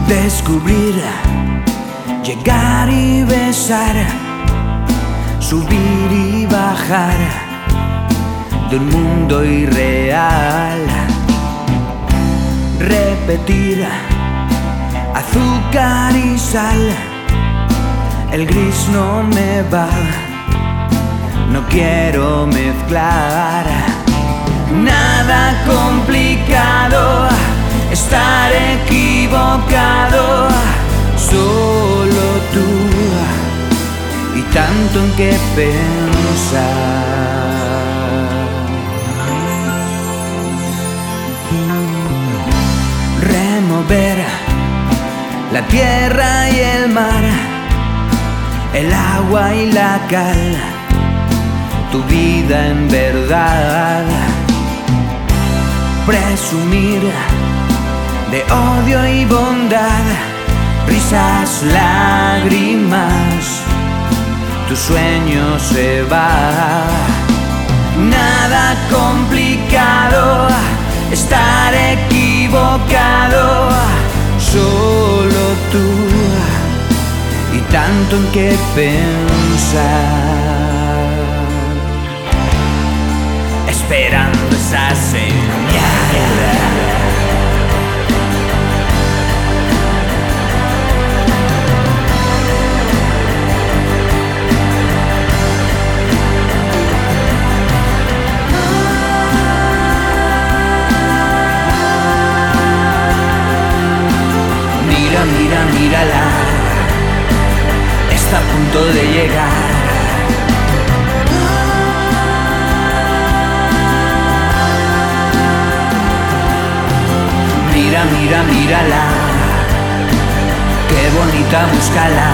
Descubrir, llegar y besar, subir y bajar de un mundo irreal. Repetir, azúcar y sal, el gris no me va, no quiero mezclar. Nada complicado, estar equivocado, solo tú y tanto en qué pensar. Remover la tierra y el mar, el agua y la cal, tu vida en verdad. Presumir de odio y bondad, risas, lágrimas, tu sueño se va. Nada complicado, estar equivocado, solo tú y tanto en qué pensar. Esperando esa señal. Mira, mira, mírala, está a punto de llegar. Mira, mira, mírala, qué bonita, búscala.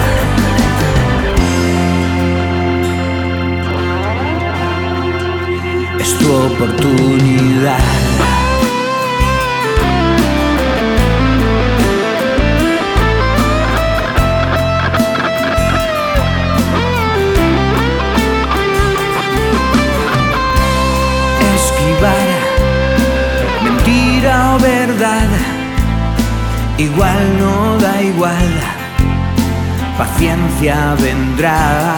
Es tu oportunidad. Esquivar mentira o verdad, igual no da igual, paciencia vendrá.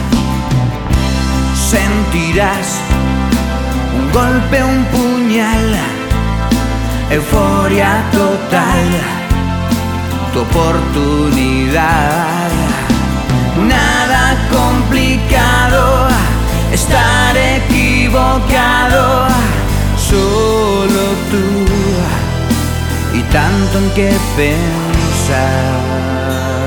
Sentirás un golpe, un puñal, euforia total, tu oportunidad. Nada complicado, estar equivocado, solo tú y tanto en qué pensar.